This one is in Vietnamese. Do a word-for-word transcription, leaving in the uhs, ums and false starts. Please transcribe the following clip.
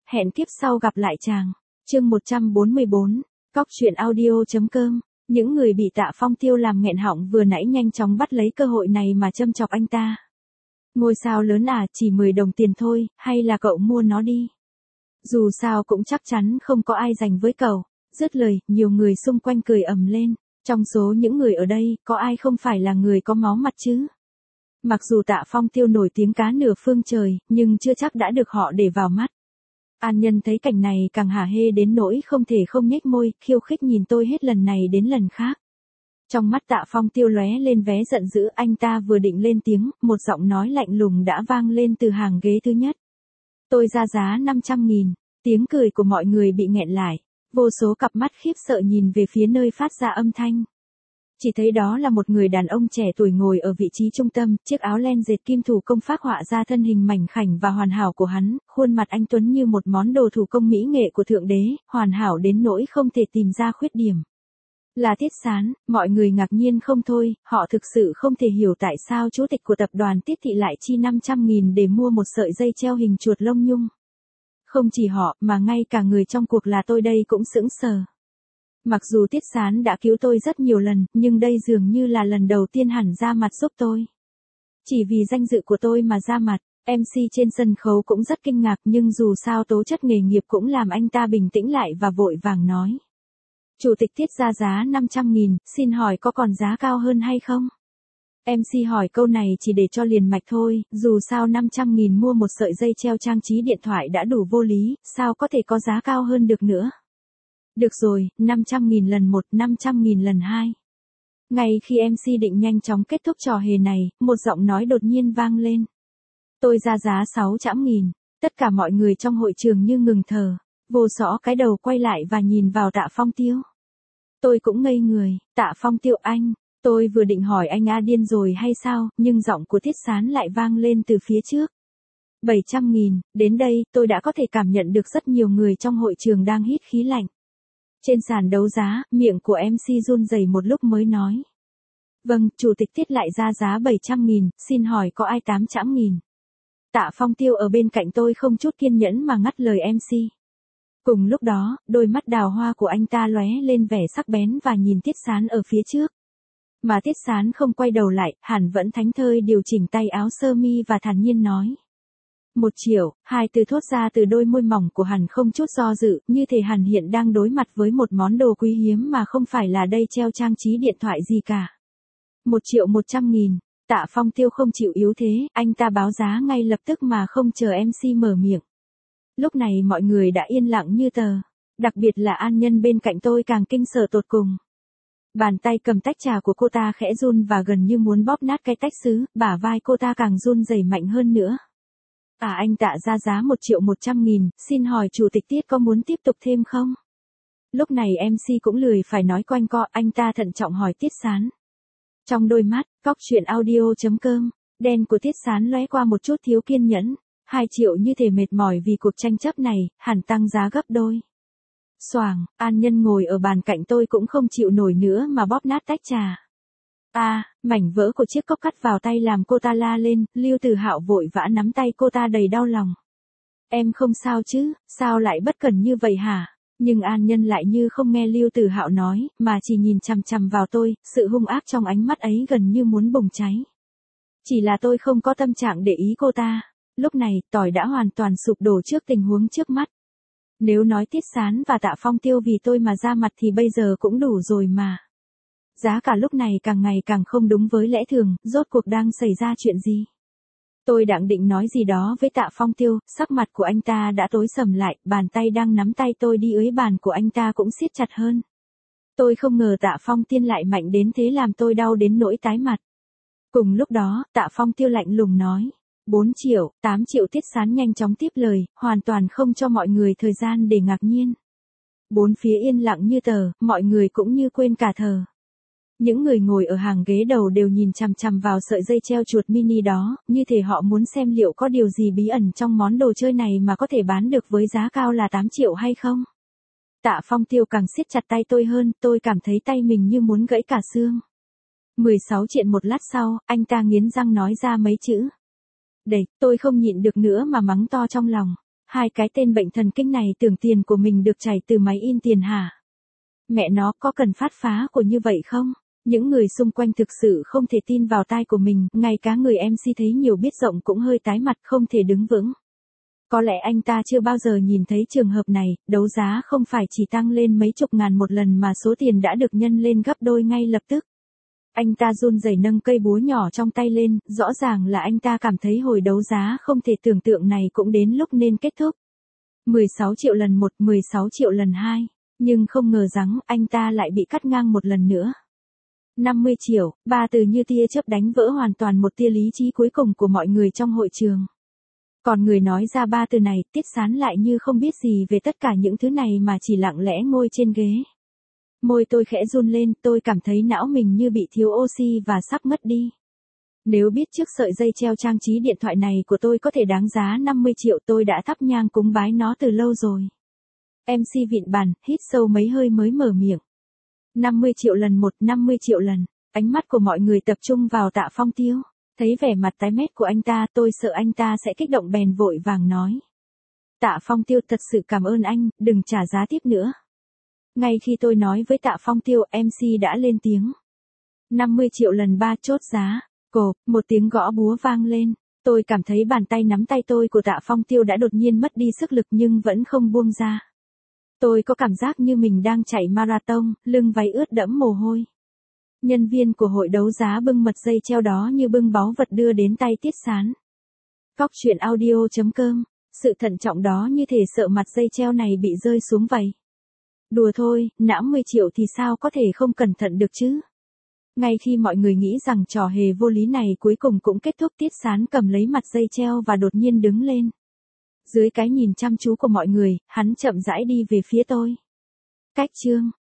hẹn kiếp sau gặp lại chàng. Chương một trăm bốn mươi bốn, cóc truyện audio.com. Những người bị Tạ Phong Tiêu làm nghẹn họng vừa nãy nhanh chóng bắt lấy cơ hội này mà châm chọc anh ta. Ngôi sao lớn à, chỉ mười đồng tiền thôi, hay là cậu mua nó đi. Dù sao cũng chắc chắn không có ai giành với cậu. Dứt lời, nhiều người xung quanh cười ầm lên. Trong số những người ở đây, có ai không phải là người có máu mặt chứ? Mặc dù Tạ Phong Tiêu nổi tiếng cá nửa phương trời, nhưng chưa chắc đã được họ để vào mắt. An Nhân thấy cảnh này càng hả hê đến nỗi không thể không nhếch môi, khiêu khích nhìn tôi hết lần này đến lần khác. Trong mắt Tạ Phong Tiêu lóe lên vé giận dữ, anh ta vừa định lên tiếng, một giọng nói lạnh lùng đã vang lên từ hàng ghế thứ nhất. Tôi ra giá năm trăm nghìn, tiếng cười của mọi người bị nghẹn lại, vô số cặp mắt khiếp sợ nhìn về phía nơi phát ra âm thanh. Chỉ thấy đó là một người đàn ông trẻ tuổi ngồi ở vị trí trung tâm, chiếc áo len dệt kim thủ công phác họa ra thân hình mảnh khảnh và hoàn hảo của hắn, khuôn mặt anh tuấn như một món đồ thủ công mỹ nghệ của thượng đế, hoàn hảo đến nỗi không thể tìm ra khuyết điểm. Là Tiết Sán, mọi người ngạc nhiên không thôi, họ thực sự không thể hiểu tại sao chủ tịch của tập đoàn Tiết Thị lại chi năm trăm nghìn để mua một sợi dây treo hình chuột lông nhung. Không chỉ họ, mà ngay cả người trong cuộc là tôi đây cũng sững sờ. Mặc dù Tiết Sán đã cứu tôi rất nhiều lần, nhưng đây dường như là lần đầu tiên hẳn ra mặt giúp tôi. Chỉ vì danh dự của tôi mà ra mặt, em xê trên sân khấu cũng rất kinh ngạc, nhưng dù sao tố chất nghề nghiệp cũng làm anh ta bình tĩnh lại và vội vàng nói. Chủ tịch Tiết ra giá năm trăm nghìn, xin hỏi có còn giá cao hơn hay không? em xê hỏi câu này chỉ để cho liền mạch thôi, dù sao năm trăm nghìn mua một sợi dây treo trang trí điện thoại đã đủ vô lý, sao có thể có giá cao hơn được nữa? Được rồi, năm trăm nghìn lần một, năm trăm nghìn lần hai. Ngay khi em xê định nhanh chóng kết thúc trò hề này, một giọng nói đột nhiên vang lên. Tôi ra giá sáu trăm nghìn, tất cả mọi người trong hội trường như ngừng thở, vô sõ cái đầu quay lại và nhìn vào Tạ Phong Tiêu. Tôi cũng ngây người, Tạ Phong Tiêu anh, tôi vừa định hỏi anh A điên rồi hay sao, nhưng giọng của Tiết Sán lại vang lên từ phía trước. bảy trăm nghìn, đến đây, tôi đã có thể cảm nhận được rất nhiều người trong hội trường đang hít khí lạnh. Trên sàn đấu giá, miệng của em xê run rẩy một lúc mới nói. Vâng, chủ tịch Tiết lại ra giá bảy trăm nghìn, xin hỏi có ai tám trăm nghìn. Tạ Phong Tiêu ở bên cạnh tôi không chút kiên nhẫn mà ngắt lời em xê. Cùng lúc đó, đôi mắt đào hoa của anh ta lóe lên vẻ sắc bén và nhìn Tiết Sán ở phía trước. Mà Tiết Sán không quay đầu lại, hẳn vẫn thánh thơi điều chỉnh tay áo sơ mi và thản nhiên nói. Một triệu, hai từ thốt ra từ đôi môi mỏng của Hàn không chút do dự, như thể Hàn hiện đang đối mặt với một món đồ quý hiếm mà không phải là đây treo trang trí điện thoại gì cả. Một triệu một trăm nghìn, Tạ Phong Tiêu không chịu yếu thế, anh ta báo giá ngay lập tức mà không chờ em xê mở miệng. Lúc này mọi người đã yên lặng như tờ, đặc biệt là An Nhân bên cạnh tôi càng kinh sợ tột cùng. Bàn tay cầm tách trà của cô ta khẽ run và gần như muốn bóp nát cái tách sứ, bả vai cô ta càng run rẩy mạnh hơn nữa. À anh Tạ ra giá một triệu một trăm nghìn, xin hỏi chủ tịch Tiết có muốn tiếp tục thêm không? Lúc này em xê cũng lười phải nói quanh co, anh ta thận trọng hỏi Tiết Sán. Trong đôi mắt, cóc truyện audio.com, đen của Tiết Sán lóe qua một chút thiếu kiên nhẫn. Hai triệu như thể mệt mỏi vì cuộc tranh chấp này, hẳn tăng giá gấp đôi. Xoàng, An Nhân ngồi ở bàn cạnh tôi cũng không chịu nổi nữa mà bóp nát tách trà. A, à, mảnh vỡ của chiếc cốc cắt vào tay làm cô ta la lên, Lưu Tử Hạo vội vã nắm tay cô ta đầy đau lòng. Em không sao chứ, sao lại bất cẩn như vậy hả? Nhưng An Nhân lại như không nghe Lưu Tử Hạo nói, mà chỉ nhìn chằm chằm vào tôi, sự hung ác trong ánh mắt ấy gần như muốn bùng cháy. Chỉ là tôi không có tâm trạng để ý cô ta. Lúc này, tỏi đã hoàn toàn sụp đổ trước tình huống trước mắt. Nếu nói Tiết Sán và Tạ Phong Tiêu vì tôi mà ra mặt thì bây giờ cũng đủ rồi mà. Giá cả lúc này càng ngày càng không đúng với lẽ thường, rốt cuộc đang xảy ra chuyện gì? Tôi đang định nói gì đó với Tạ Phong Tiêu, sắc mặt của anh ta đã tối sầm lại, bàn tay đang nắm tay tôi đi dưới bàn của anh ta cũng siết chặt hơn. Tôi không ngờ Tạ Phong Tiên lại mạnh đến thế làm tôi đau đến nỗi tái mặt. Cùng lúc đó, Tạ Phong Tiêu lạnh lùng nói. bốn triệu, tám triệu Tiết Sán nhanh chóng tiếp lời, hoàn toàn không cho mọi người thời gian để ngạc nhiên. Bốn phía yên lặng như tờ, mọi người cũng như quên cả thờ. Những người ngồi ở hàng ghế đầu đều nhìn chằm chằm vào sợi dây treo chuột mini đó, như thể họ muốn xem liệu có điều gì bí ẩn trong món đồ chơi này mà có thể bán được với giá cao là tám triệu hay không. Tạ Phong Tiêu càng siết chặt tay tôi hơn, tôi cảm thấy tay mình như muốn gãy cả xương. mười sáu triệu một lát sau, anh ta nghiến răng nói ra mấy chữ. Đẩy, tôi không nhịn được nữa mà mắng to trong lòng. Hai cái tên bệnh thần kinh này tưởng tiền của mình được chảy từ máy in tiền hả? Mẹ nó có cần phát phá của như vậy không? Những người xung quanh thực sự không thể tin vào tai của mình, ngay cả người em xê thấy nhiều biết rộng cũng hơi tái mặt không thể đứng vững. Có lẽ anh ta chưa bao giờ nhìn thấy trường hợp này, đấu giá không phải chỉ tăng lên mấy chục ngàn một lần mà số tiền đã được nhân lên gấp đôi ngay lập tức. Anh ta run rẩy nâng cây búa nhỏ trong tay lên, rõ ràng là anh ta cảm thấy hồi đấu giá không thể tưởng tượng này cũng đến lúc nên kết thúc. mười sáu triệu lần một, mười sáu triệu lần hai, nhưng không ngờ rằng anh ta lại bị cắt ngang một lần nữa. năm mươi triệu, ba từ như tia chớp đánh vỡ hoàn toàn một tia lý trí cuối cùng của mọi người trong hội trường. Còn người nói ra ba từ này, Tiết Sán lại như không biết gì về tất cả những thứ này mà chỉ lặng lẽ ngồi trên ghế. Môi tôi khẽ run lên, tôi cảm thấy não mình như bị thiếu oxy và sắp ngất đi. Nếu biết trước sợi dây treo trang trí điện thoại này của tôi có thể đáng giá năm mươi triệu tôi đã thắp nhang cúng bái nó từ lâu rồi. em xê vịn bàn, hít sâu mấy hơi mới mở miệng. năm mươi triệu lần một, năm mươi triệu lần. Ánh mắt của mọi người tập trung vào Tạ Phong Tiêu. Thấy vẻ mặt tái mét của anh ta, tôi sợ anh ta sẽ kích động bèn vội vàng nói. Tạ Phong Tiêu thật sự cảm ơn anh, đừng trả giá tiếp nữa. Ngay khi tôi nói với Tạ Phong Tiêu, em xê đã lên tiếng. năm mươi triệu lần ba chốt giá. Cộp, một tiếng gõ búa vang lên. Tôi cảm thấy bàn tay nắm tay tôi của Tạ Phong Tiêu đã đột nhiên mất đi sức lực nhưng vẫn không buông ra. Tôi có cảm giác như mình đang chạy marathon, lưng váy ướt đẫm mồ hôi. Nhân viên của hội đấu giá bưng mật dây treo đó như bưng báu vật đưa đến tay Tiết Sán. Cóc truyện audio chấm com, sự thận trọng đó như thể sợ mặt dây treo này bị rơi xuống vậy. Đùa thôi, năm mươi triệu thì sao có thể không cẩn thận được chứ? Ngay khi mọi người nghĩ rằng trò hề vô lý này cuối cùng cũng kết thúc, Tiết Sán cầm lấy mặt dây treo và đột nhiên đứng lên. Dưới cái nhìn chăm chú của mọi người, hắn chậm rãi đi về phía tôi. Cách chương